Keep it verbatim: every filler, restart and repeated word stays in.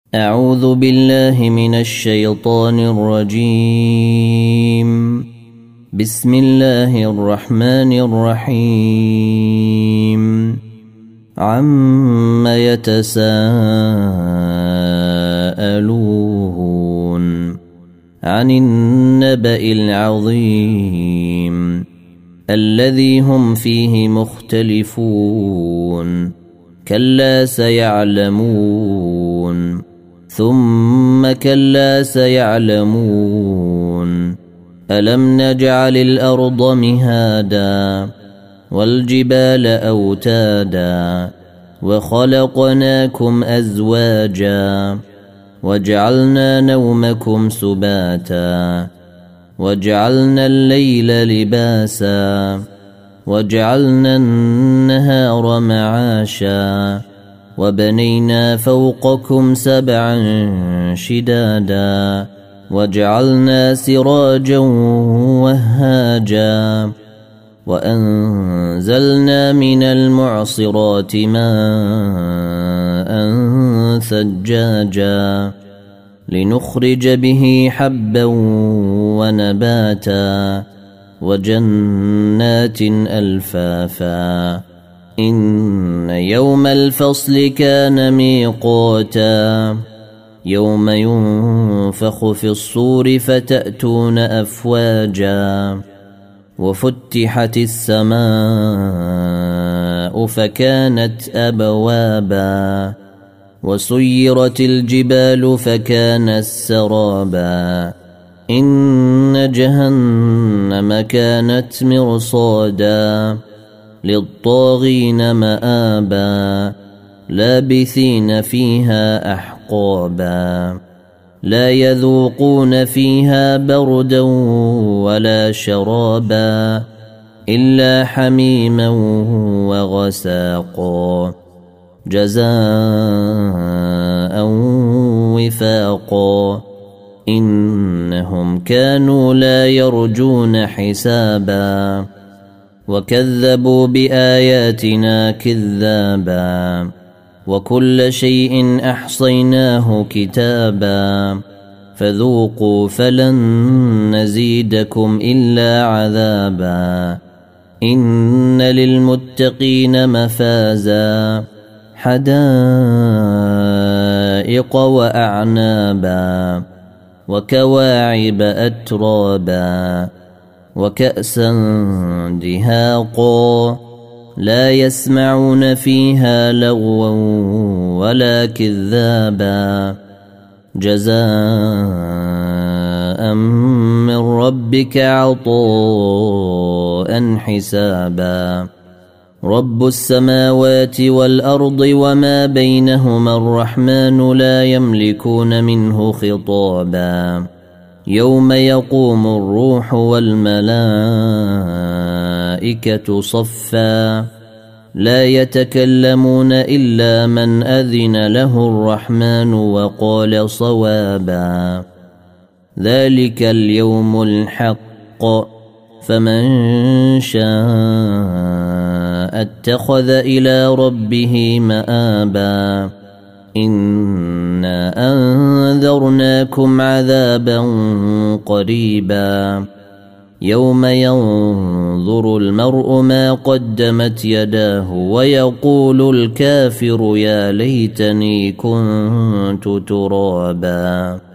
أعوذ بالله من الشيطان الرجيم. بسم الله الرحمن الرحيم. عم يتساءلون عن النبأ العظيم الذي هم فيه مختلفون. كلا سيعلمون ثم كلا سيعلمون. ألم نجعل الأرض مهادا والجبال أوتادا وخلقناكم أزواجا وجعلنا نومكم سباتا وجعلنا الليل لباسا وجعلنا النهار معاشا وبنينا فوقكم سبعا شدادا وجعلنا سراجا وهاجا وأنزلنا من المعصرات ماء ثجاجا لنخرج به حبا ونباتا وجنات ألفافا. إن يوم الفصل كان ميقاتا يوم ينفخ في الصور فتأتون أفواجا وفتحت السماء فكانت أبوابا وسيرت الجبال فكانت سرابا. إن جهنم كانت مرصادا للطاغين مآبا لابثين فيها أحقابا لا يذوقون فيها بردا ولا شرابا إلا حميما وغساقا جزاء وفاقا. إنهم كانوا لا يرجون حسابا وكذبوا بآياتنا كذابا وكل شيء أحصيناه كتابا فذوقوا فلن نزيدكم إلا عذابا. إن للمتقين مفازا حدائق وأعنابا وكواعب أترابا وكأسا دهاقا لا يسمعون فيها لغوا ولا كذابا جزاء من ربك عطاء حسابا. رب السماوات والأرض وما بينهما الرحمن لا يملكون منه خطابا. يوم يقوم الروح والملائكة صفا لا يتكلمون إلا من أذن له الرحمن وقال صوابا. ذلك اليوم الحق فمن شاء اتخذ إلى ربه مآبا. إنا أنذرناكم عذابا قريبا يوم ينظر المرء ما قدمت يداه ويقول الكافر يا ليتني كنت ترابا.